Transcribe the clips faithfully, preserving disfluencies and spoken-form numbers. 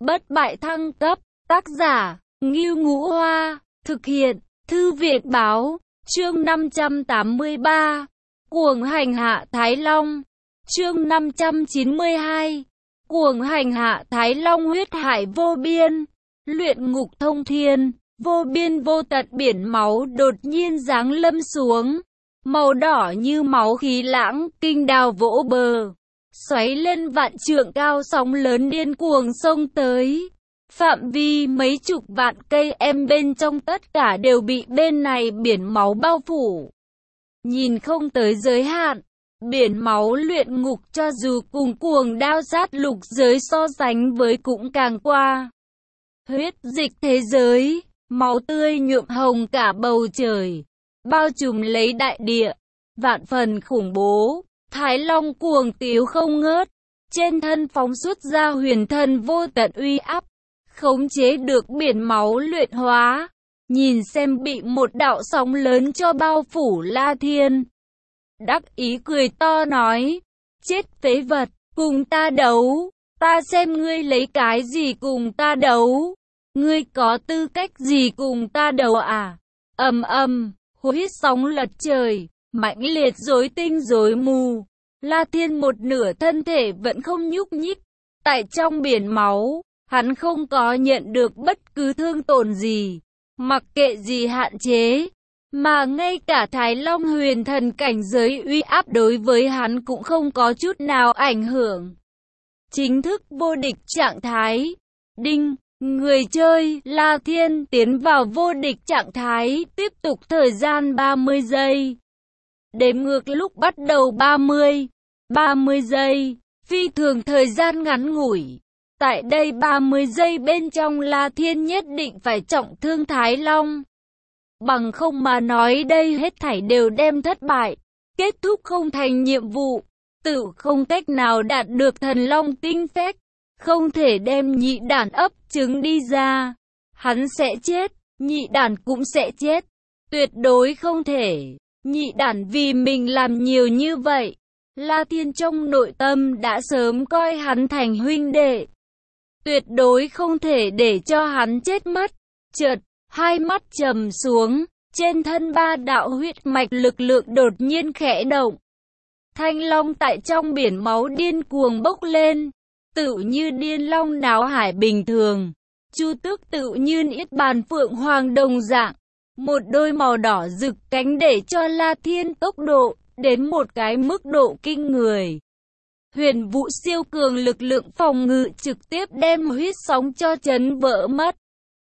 Bất bại thăng cấp, tác giả, Ngưu Ngũ Hoa, thực hiện, Thư viện Báo, chương năm trăm tám mươi ba, Cuồng hành hạ Thái Long, chương năm trăm chín mươi hai, Cuồng hành hạ Thái Long huyết hải vô biên, luyện ngục thông thiên, vô biên vô tận biển máu đột nhiên giáng lâm xuống, màu đỏ như máu khí lãng, kinh đào vỗ bờ. Xoáy lên vạn trượng cao, sóng lớn điên cuồng xông tới. Phạm vi mấy chục vạn cây em bên trong tất cả đều bị bên này biển máu bao phủ. Nhìn không tới giới hạn, biển máu luyện ngục cho dù cùng cuồng đao sát lục giới so sánh với cũng càng qua. Huyết dịch thế giới, máu tươi nhuộm hồng cả bầu trời, bao trùm lấy đại địa, vạn phần khủng bố. Thái Long cuồng tiếu không ngớt, trên thân phóng xuất ra huyền thần vô tận uy áp, khống chế được biển máu luyện hóa. Nhìn xem bị một đạo sóng lớn cho bao phủ La Thiên, đắc ý cười to nói, chết phế vật, cùng ta đấu, ta xem ngươi lấy cái gì cùng ta đấu, ngươi có tư cách gì cùng ta đấu à? Ầm ầm, huyết sóng lật trời, mãnh liệt rối tinh rối mù. La Thiên một nửa thân thể vẫn không nhúc nhích, tại trong biển máu, hắn không có nhận được bất cứ thương tổn gì, mặc kệ gì hạn chế, mà ngay cả Thái Long huyền thần cảnh giới uy áp đối với hắn cũng không có chút nào ảnh hưởng. Chính thức vô địch trạng thái. Đinh, người chơi La Thiên tiến vào vô địch trạng thái, tiếp tục thời gian ba mươi giây. Đếm ngược lúc bắt đầu ba mươi, ba mươi giây, phi thường thời gian ngắn ngủi. Tại đây ba mươi giây bên trong La Thiên nhất định phải trọng thương Thái Long. Bằng không mà nói đây hết thảy đều đem thất bại, kết thúc không thành nhiệm vụ, tự không cách nào đạt được thần long tinh phách, không thể đem nhị đản ấp trứng đi ra. Hắn sẽ chết, nhị đản cũng sẽ chết, tuyệt đối không thể. Nhị đản vì mình làm nhiều như vậy, La Thiên trong nội tâm đã sớm coi hắn thành huynh đệ, tuyệt đối không thể để cho hắn chết mất. Chợt, hai mắt trầm xuống, trên thân ba đạo huyết mạch lực lượng đột nhiên khẽ động. Thanh long tại trong biển máu điên cuồng bốc lên, tự như điên long náo hải bình thường. Chu Tước tự như yết bàn phượng hoàng đồng dạng, một đôi màu đỏ rực cánh để cho La Thiên tốc độ đến một cái mức độ kinh người. Huyền vụ siêu cường lực lượng phòng ngự trực tiếp đem huyết sóng cho chấn vỡ mất.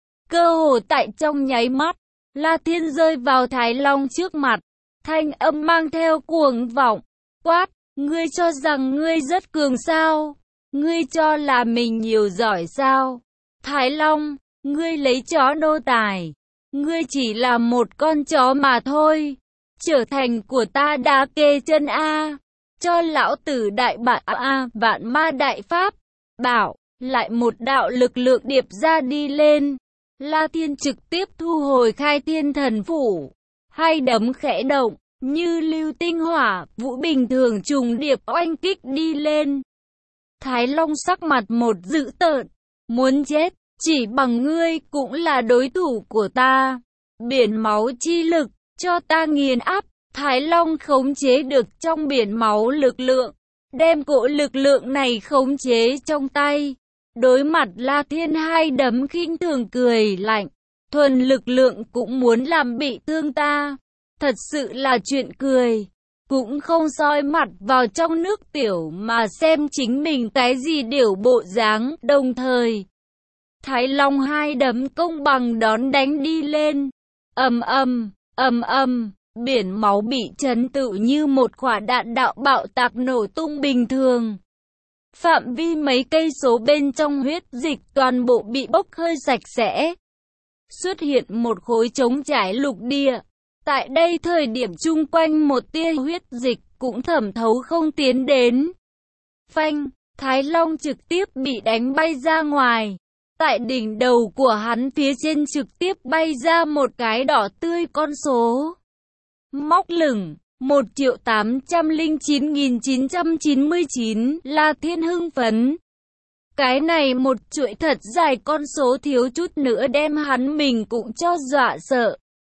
Cơ hồ tại trong nháy mắt, La Thiên rơi vào Thái Long trước mặt, thanh âm mang theo cuồng vọng, quát, ngươi cho rằng ngươi rất cường sao? Ngươi cho là mình nhiều giỏi sao? Thái Long, ngươi lấy chó nô tài, ngươi chỉ là một con chó mà thôi, trở thành của ta đá kê chân a, cho lão tử đại bại a, vạn ma đại pháp, bảo, lại một đạo lực lượng điệp ra đi lên. La Thiên trực tiếp thu hồi khai thiên thần phủ, hai đấm khẽ động, như lưu tinh hỏa, vũ bình thường trùng điệp oanh kích đi lên. Thái Long sắc mặt một dữ tợn, muốn chết, chỉ bằng ngươi cũng là đối thủ của ta. Biển máu chi lực, cho ta nghiền áp. Thái Long khống chế được trong biển máu lực lượng, đem cỗ lực lượng này khống chế trong tay. Đối mặt La Thiên hai đấm khinh thường cười lạnh, thuần lực lượng cũng muốn làm bị thương ta, thật sự là chuyện cười. Cũng không soi mặt vào trong nước tiểu mà xem chính mình cái gì điểu bộ dáng. Đồng thời, Thái Long hai đấm công bằng đón đánh đi lên. Ầm ầm, ầm ầm, biển máu bị chấn tự như một quả đạn đạo bạo tạc nổ tung bình thường. Phạm vi mấy cây số bên trong huyết dịch toàn bộ bị bốc hơi sạch sẽ. Xuất hiện một khối trống trải lục địa. Tại đây thời điểm chung quanh một tia huyết dịch cũng thẩm thấu không tiến đến. Phanh, Thái Long trực tiếp bị đánh bay ra ngoài. Tại đỉnh đầu của hắn phía trên trực tiếp bay ra một cái đỏ tươi con số. Móc lửng, một triệu tám trăm lẻ chín nghìn chín trăm chín mươi chín, La Thiên hưng phấn. Cái này một chuỗi thật dài con số thiếu chút nữa đem hắn mình cũng cho dọa sợ.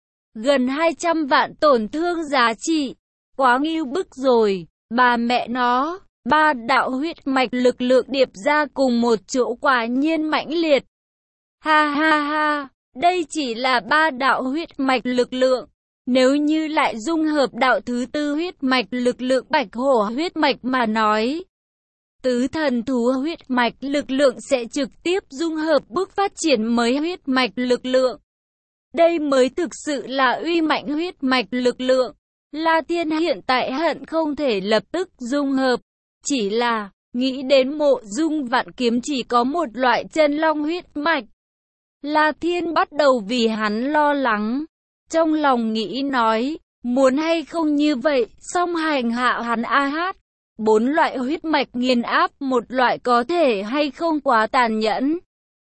Gần hai trăm vạn tổn thương giá trị. Quá ngưu bức rồi, bà mẹ nó. Ba đạo huyết mạch lực lượng điệp ra cùng một chỗ quả nhiên mãnh liệt. Ha ha ha, đây chỉ là ba đạo huyết mạch lực lượng. Nếu như lại dung hợp đạo thứ tư huyết mạch lực lượng bạch hổ huyết mạch mà nói, tứ thần thú huyết mạch lực lượng sẽ trực tiếp dung hợp bước phát triển mới huyết mạch lực lượng. Đây mới thực sự là uy mạnh huyết mạch lực lượng. La Thiên hiện tại hận không thể lập tức dung hợp. Chỉ là, nghĩ đến mộ dung vạn kiếm chỉ có một loại chân long huyết mạch. La Thiên bắt đầu vì hắn lo lắng. Trong lòng nghĩ nói, muốn hay không như vậy, song hành hạ hắn a hát. Bốn loại huyết mạch nghiền áp một loại có thể hay không quá tàn nhẫn.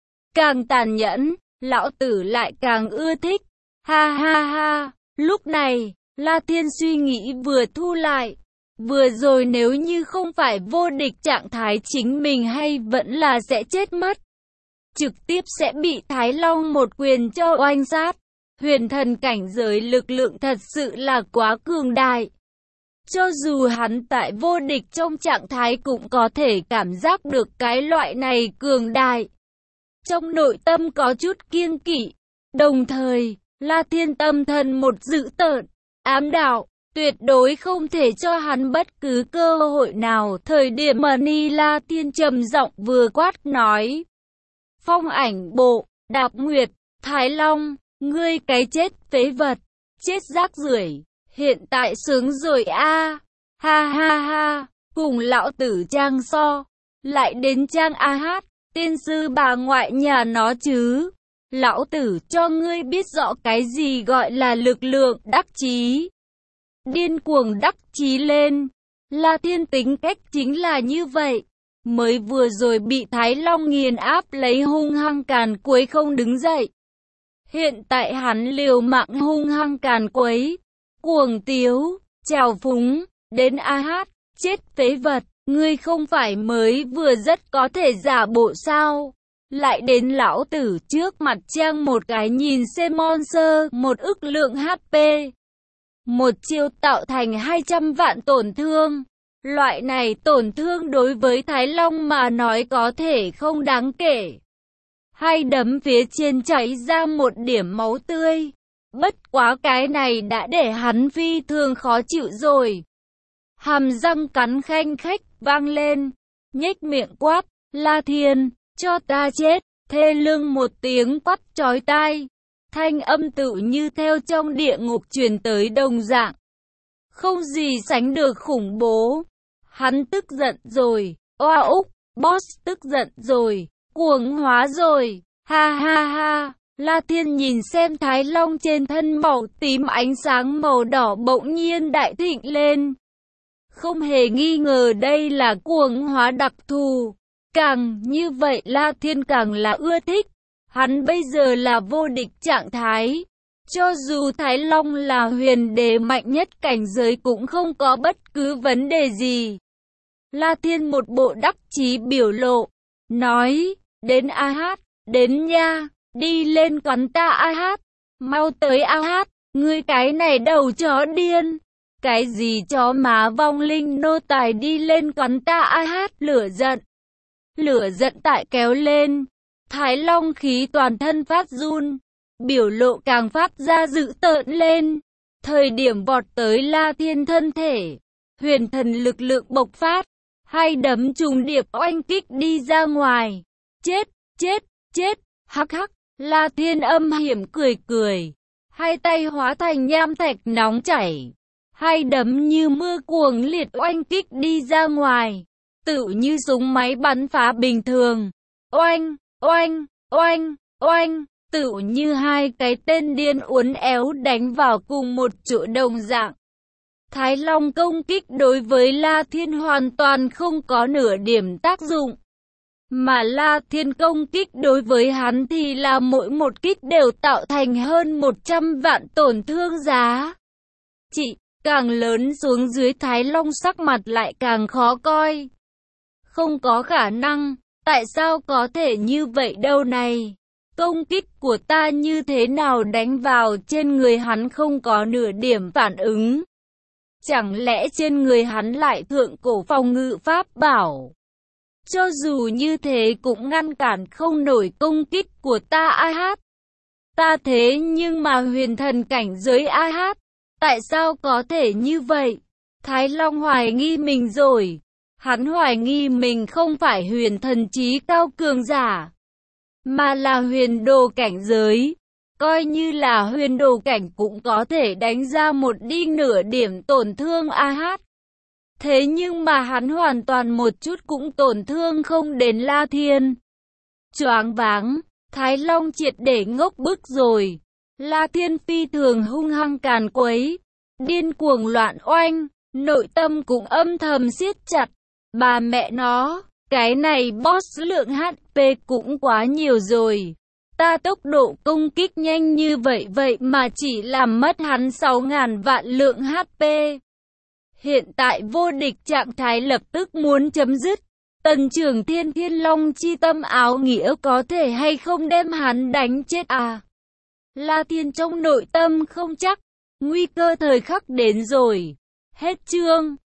Càng tàn nhẫn, lão tử lại càng ưa thích. Ha ha ha, lúc này, La Thiên suy nghĩ vừa thu lại. Vừa rồi nếu như không phải vô địch trạng thái chính mình hay vẫn là sẽ chết mất. Trực tiếp sẽ bị Thái Long một quyền cho oanh sát. Huyền thần cảnh giới lực lượng thật sự là quá cường đại. Cho dù hắn tại vô địch trong trạng thái cũng có thể cảm giác được cái loại này cường đại. Trong nội tâm có chút kiêng kỵ. Đồng thời, La Thiên tâm thần một dữ tợn, ám đạo. Tuyệt đối không thể cho hắn bất cứ cơ hội nào. Thời điểm mà Ni La Thiên trầm giọng vừa quát nói. Phong ảnh bộ, Đạp Nguyệt, Thái Long, ngươi cái chết phế vật, chết rác rưởi, hiện tại sướng rồi a. Ha ha ha, cùng lão tử trang so, lại đến trang a hát, tiên sư bà ngoại nhà nó chứ. Lão tử cho ngươi biết rõ cái gì gọi là lực lượng đắc chí. Điên cuồng đắc chí lên. La Thiên tính cách chính là như vậy. Mới vừa rồi bị Thái Long nghiền áp lấy hung hăng càn quấy không đứng dậy. Hiện tại hắn liều mạng hung hăng càn quấy. Cuồng tiếu, trào phúng, đến a hát, chết phế vật. Ngươi không phải mới vừa rất có thể giả bộ sao. Lại đến lão tử trước mặt trang một cái nhìn xem monster, một ức lượng hát pê. Một chiêu tạo thành hai trăm vạn tổn thương. Loại này tổn thương đối với Thái Long mà nói có thể không đáng kể. Hai đấm phía trên chảy ra một điểm máu tươi. Bất quá cái này đã để hắn phi thường khó chịu rồi. Hàm răng cắn khanh khách vang lên. Nhếch miệng quát, La Thiên, cho ta chết. Thê lương một tiếng quát chói tai. Thanh âm tự như theo trong địa ngục truyền tới đồng dạng. Không gì sánh được khủng bố. Hắn tức giận rồi. Oa úc, boss tức giận rồi. Cuồng hóa rồi. Ha ha ha. La Thiên nhìn xem Thái Long trên thân màu tím ánh sáng màu đỏ bỗng nhiên đại thịnh lên. Không hề nghi ngờ đây là cuồng hóa đặc thù. Càng như vậy La Thiên càng là ưa thích. Hắn bây giờ là vô địch trạng thái. Cho dù Thái Long là huyền đế mạnh nhất cảnh giới cũng không có bất cứ vấn đề gì. La Thiên một bộ đắc chí biểu lộ. Nói, đến a hát, đến nha, đi lên quán ta a hát. Mau tới a hát, ngươi cái này đầu chó điên. Cái gì chó má vong linh nô tài đi lên quán ta a hát lửa giận. Lửa giận tại kéo lên. Thái Long khí toàn thân phát run. Biểu lộ càng phát ra dữ tợn lên. Thời điểm vọt tới La Thiên thân thể. Huyền thần lực lượng bộc phát. Hai đấm trùng điệp oanh kích đi ra ngoài. Chết, chết, chết, hắc hắc. La Thiên âm hiểm cười cười. Hai tay hóa thành nham thạch nóng chảy. Hai đấm như mưa cuồng liệt oanh kích đi ra ngoài. Tự như súng máy bắn phá bình thường. Oanh, oanh, oanh, oanh. Tự như hai cái tên điên uốn éo đánh vào cùng một chỗ đồng dạng. Thái Long công kích đối với La Thiên hoàn toàn không có nửa điểm tác dụng. Mà La Thiên công kích đối với hắn thì là mỗi một kích đều tạo thành hơn một trăm vạn tổn thương giá. Chị, càng lớn xuống dưới Thái Long sắc mặt lại càng khó coi. Không có khả năng, Tại sao có thể như vậy đâu này? Công kích của ta như thế nào đánh vào trên người hắn không có nửa điểm phản ứng? Chẳng lẽ trên người hắn lại thượng cổ phòng ngự pháp bảo? Cho dù như thế cũng ngăn cản không nổi công kích của ta a hát. Ta thế nhưng mà huyền thần cảnh giới a hát. Tại sao có thể như vậy? Thái Long hoài nghi mình rồi. Hắn hoài nghi mình không phải huyền thần trí cao cường giả, mà là huyền đồ cảnh giới. Coi như là huyền đồ cảnh cũng có thể đánh ra một đi nửa điểm tổn thương a hát. Thế nhưng mà hắn hoàn toàn một chút cũng tổn thương không đến La Thiên. Choáng váng, Thái Long triệt để ngốc bức rồi. La Thiên phi thường hung hăng càn quấy, điên cuồng loạn oanh, nội tâm cũng âm thầm siết chặt. Bà mẹ nó, cái này boss lượng hát pê cũng quá nhiều rồi. Ta tốc độ công kích nhanh như vậy vậy mà chỉ làm mất hắn sáu ngàn vạn lượng hát pê. Hiện tại vô địch trạng thái lập tức muốn chấm dứt. Tần Trường Thiên Thiên Long chi tâm áo nghĩa có thể hay không đem hắn đánh chết à? La Thiên trong nội tâm không chắc, nguy cơ thời khắc đến rồi. Hết chương.